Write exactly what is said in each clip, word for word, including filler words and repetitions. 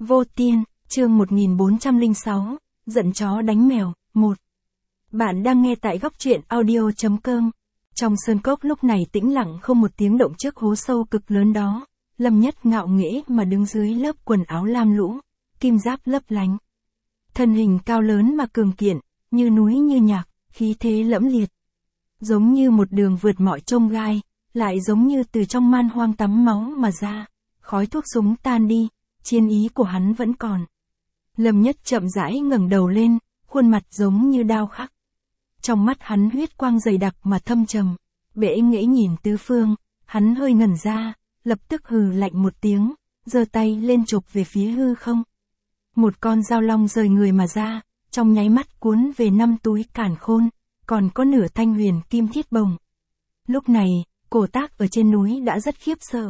Vô Tiên, chương một nghìn bốn trăm lẻ sáu, giận chó đánh mèo, một. Bạn đang nghe tại góc truyện audio.com. Trong sơn cốc lúc này tĩnh lặng không một tiếng động trước hố sâu cực lớn đó. Lâm Nhất ngạo nghễ mà đứng dưới lớp quần áo lam lũ, kim giáp lấp lánh. Thân hình cao lớn mà cường kiện, như núi như nhạc, khí thế lẫm liệt. Giống như một đường vượt mọi chông gai, lại giống như từ trong man hoang tắm máu mà ra. Khói thuốc súng tan đi, chiến ý của hắn vẫn còn. Lâm Nhất chậm rãi ngẩng đầu lên, khuôn mặt giống như đao khắc. Trong mắt hắn huyết quang dày đặc mà thâm trầm, bẽ nghễ nhìn tứ phương, hắn hơi ngẩn ra, lập tức hừ lạnh một tiếng, giơ tay lên chộp về phía hư không. Một con dao long rời người mà ra, trong nháy mắt cuốn về năm túi càn khôn, còn có nửa thanh huyền kim thiết bồng. Lúc này, Cổ Tác ở trên núi đã rất khiếp sợ.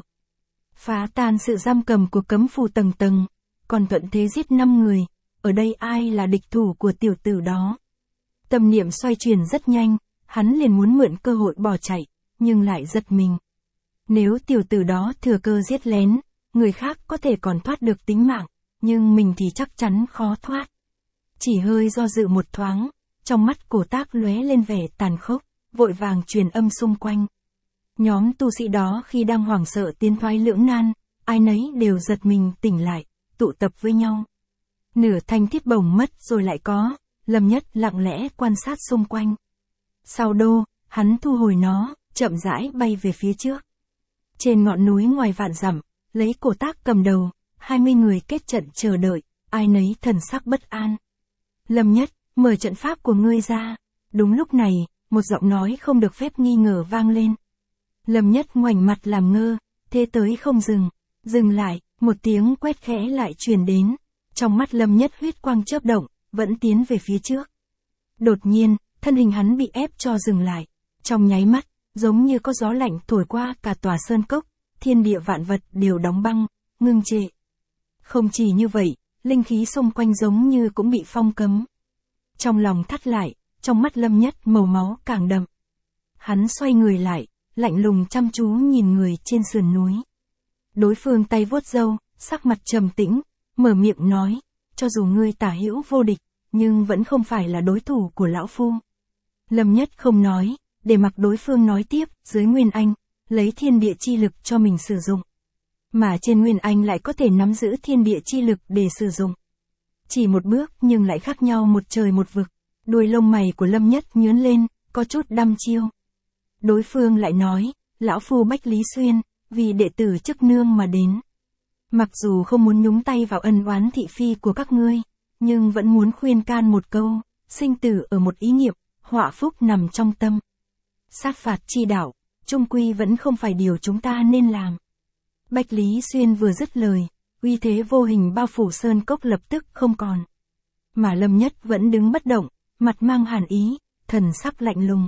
Phá tan sự giam cầm của cấm phù tầng tầng, còn thuận thế giết năm người, ở đây ai là địch thủ của tiểu tử đó. Tâm niệm xoay chuyển rất nhanh, hắn liền muốn mượn cơ hội bỏ chạy, nhưng lại giật mình. Nếu tiểu tử đó thừa cơ giết lén, người khác có thể còn thoát được tính mạng, nhưng mình thì chắc chắn khó thoát. Chỉ hơi do dự một thoáng, trong mắt Cổ Tác lóe lên vẻ tàn khốc, vội vàng truyền âm xung quanh. Nhóm tu sĩ đó khi đang hoảng sợ tiến thoái lưỡng nan, ai nấy đều giật mình tỉnh lại, tụ tập với nhau. Nửa thanh thiết bổng mất rồi lại có, Lâm Nhất lặng lẽ quan sát xung quanh. Sau đô, hắn thu hồi nó, chậm rãi bay về phía trước. Trên ngọn núi ngoài vạn dặm, lấy Cổ Tác cầm đầu, hai mươi người kết trận chờ đợi, ai nấy thần sắc bất an. Lâm Nhất, mở trận pháp của ngươi ra. Đúng lúc này, một giọng nói không được phép nghi ngờ vang lên. Lâm Nhất ngoảnh mặt làm ngơ, thế tới không dừng, dừng lại, một tiếng quét khẽ lại truyền đến. Trong mắt Lâm Nhất huyết quang chớp động, vẫn tiến về phía trước. Đột nhiên, thân hình hắn bị ép cho dừng lại. Trong nháy mắt, giống như có gió lạnh thổi qua cả tòa sơn cốc, thiên địa vạn vật đều đóng băng, ngưng trệ. Không chỉ như vậy, linh khí xung quanh giống như cũng bị phong cấm. Trong lòng thắt lại, trong mắt Lâm Nhất màu máu càng đậm. Hắn xoay người lại, lạnh lùng chăm chú nhìn người trên sườn núi. Đối phương tay vuốt râu, sắc mặt trầm tĩnh, mở miệng nói, cho dù ngươi tả hữu vô địch, nhưng vẫn không phải là đối thủ của lão phu. Lâm Nhất không nói, để mặc đối phương nói tiếp, dưới Nguyên Anh, lấy thiên địa chi lực cho mình sử dụng. Mà trên Nguyên Anh lại có thể nắm giữ thiên địa chi lực để sử dụng. Chỉ một bước nhưng lại khác nhau một trời một vực, đuôi lông mày của Lâm Nhất nhướng lên, có chút đăm chiêu. Đối phương lại nói, lão phu Bách Lý Xuyên, vì đệ tử chức nương mà đến. Mặc dù không muốn nhúng tay vào ân oán thị phi của các ngươi, nhưng vẫn muốn khuyên can một câu, sinh tử ở một ý niệm, họa phúc nằm trong tâm. Sát phạt chi đạo, chung quy vẫn không phải điều chúng ta nên làm. Bách Lý Xuyên vừa dứt lời, uy thế vô hình bao phủ sơn cốc lập tức không còn. Mà Lâm Nhất vẫn đứng bất động, mặt mang hàn ý, thần sắc lạnh lùng.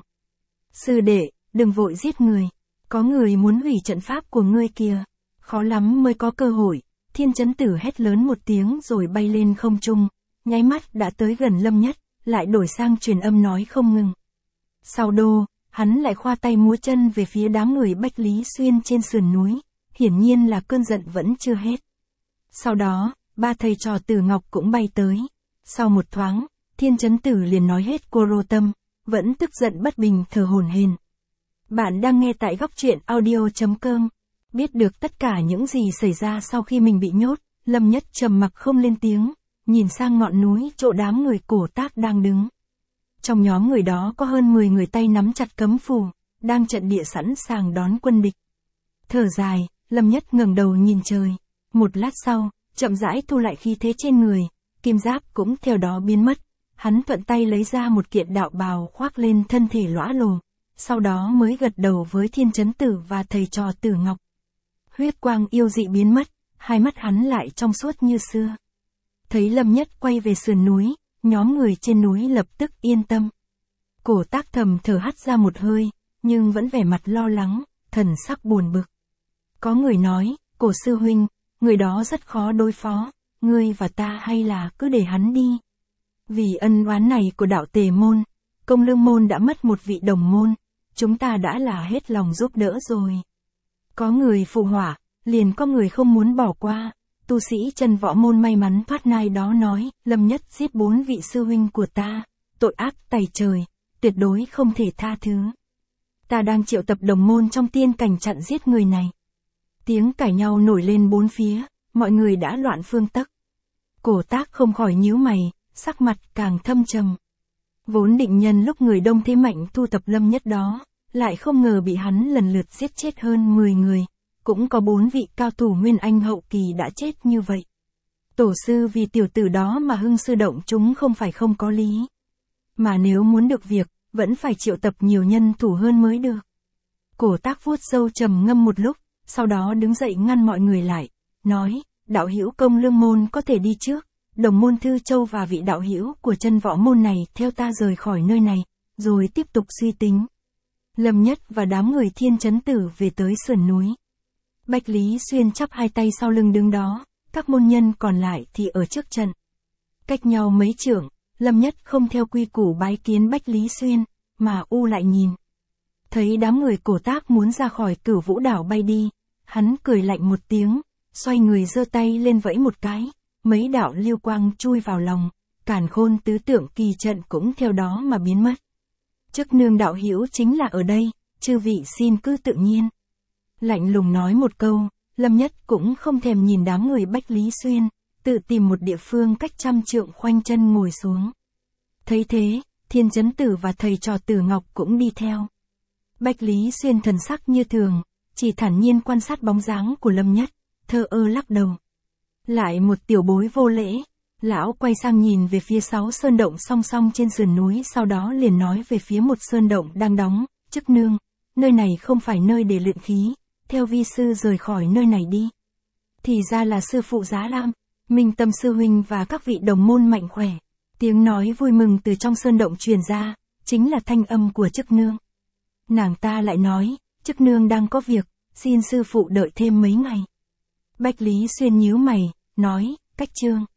Sư đệ, đừng vội giết người, có người muốn hủy trận pháp của ngươi kìa, khó lắm mới có cơ hội. Thiên Chấn Tử hét lớn một tiếng rồi bay lên không trung, nháy mắt đã tới gần Lâm Nhất, lại đổi sang truyền âm nói không ngừng. Sau đô, hắn lại khoa tay múa chân về phía đám người Bách Lý Xuyên trên sườn núi, hiển nhiên là cơn giận vẫn chưa hết. Sau đó, ba thầy trò Tử Ngọc cũng bay tới. Sau một thoáng, Thiên Chấn Tử liền nói hết cô rô tâm, vẫn tức giận bất bình thở hổn hển. Bạn đang nghe tại góc truyện audio.com. Biết được tất cả những gì xảy ra sau khi mình bị nhốt, Lâm Nhất trầm mặc không lên tiếng, nhìn sang ngọn núi chỗ đám người Cổ Tác đang đứng. Trong nhóm người đó có hơn mười người tay nắm chặt cấm phù, đang trận địa sẵn sàng đón quân địch. Thở dài, Lâm Nhất ngẩng đầu nhìn trời. Một lát sau, chậm rãi thu lại khí thế trên người, kim giáp cũng theo đó biến mất. Hắn thuận tay lấy ra một kiện đạo bào khoác lên thân thể lõa lồ, sau đó mới gật đầu với Thiên Chấn Tử và thầy trò Tử Ngọc. Huyết quang yêu dị biến mất, hai mắt hắn lại trong suốt như xưa. Thấy Lâm Nhất quay về sườn núi, nhóm người trên núi lập tức yên tâm. Cổ Tác thầm thở hắt ra một hơi, nhưng vẫn vẻ mặt lo lắng, thần sắc buồn bực. Có người nói, Cổ sư huynh, người đó rất khó đối phó, ngươi và ta hay là cứ để hắn đi. Vì ân oán này của đạo Tề môn, Công Lương môn đã mất một vị đồng môn, chúng ta đã là hết lòng giúp đỡ rồi. Có người phụ họa, liền có người không muốn bỏ qua, tu sĩ chân võ môn may mắn thoát nai đó nói, Lâm Nhất giết bốn vị sư huynh của ta, tội ác tày trời, tuyệt đối không thể tha thứ. Ta đang triệu tập đồng môn trong tiên cảnh chặn giết người này. Tiếng cãi nhau nổi lên bốn phía, mọi người đã loạn phương tắc. Cổ Tác không khỏi nhíu mày, sắc mặt càng thâm trầm. Vốn định nhân lúc người đông thế mạnh thu tập Lâm Nhất đó, lại không ngờ bị hắn lần lượt giết chết hơn mười người, cũng có bốn vị cao thủ nguyên anh hậu kỳ đã chết như vậy. Tổ sư vì tiểu tử đó mà hưng sư động chúng không phải không có lý. Mà nếu muốn được việc, vẫn phải triệu tập nhiều nhân thủ hơn mới được. Cổ Tác vuốt sâu trầm ngâm một lúc, sau đó đứng dậy ngăn mọi người lại, nói, đạo hữu Công Lương môn có thể đi trước, đồng môn Thư Châu và vị đạo hữu của chân võ môn này theo ta rời khỏi nơi này, rồi tiếp tục suy tính. Lâm Nhất và đám người Thiên Chấn Tử về tới sườn núi. Bách Lý Xuyên chắp hai tay sau lưng đứng đó, các môn nhân còn lại thì ở trước trận. Cách nhau mấy trượng, Lâm Nhất không theo quy củ bái kiến Bách Lý Xuyên, mà u lại nhìn. Thấy đám người Cổ Tác muốn ra khỏi Cửu Vũ đảo bay đi, hắn cười lạnh một tiếng, xoay người giơ tay lên vẫy một cái, mấy đạo lưu quang chui vào lòng, Càn Khôn tứ tượng kỳ trận cũng theo đó mà biến mất. Chức nương đạo hữu chính là ở đây, chư vị xin cứ tự nhiên. Lạnh lùng nói một câu, Lâm Nhất cũng không thèm nhìn đám người Bách Lý Xuyên, tự tìm một địa phương cách trăm trượng khoanh chân ngồi xuống. Thấy thế, Thiên Chấn Tử và thầy trò Tử Ngọc cũng đi theo. Bách Lý Xuyên thần sắc như thường, chỉ thản nhiên quan sát bóng dáng của Lâm Nhất, thờ ơ lắc đầu. Lại một tiểu bối vô lễ, lão quay sang nhìn về phía sáu sơn động song song trên sườn núi, sau đó liền nói về phía một sơn động đang đóng, chức nương, nơi này không phải nơi để luyện khí, theo vi sư rời khỏi nơi này đi. Thì ra là sư phụ Giá Lam, Minh Tâm sư huynh và các vị đồng môn mạnh khỏe. Tiếng nói vui mừng từ trong sơn động truyền ra, chính là thanh âm của chức nương. Nàng ta lại nói, chức nương đang có việc, xin sư phụ đợi thêm mấy ngày. Bách Lý Xuyên nhíu mày, nói, cách chương.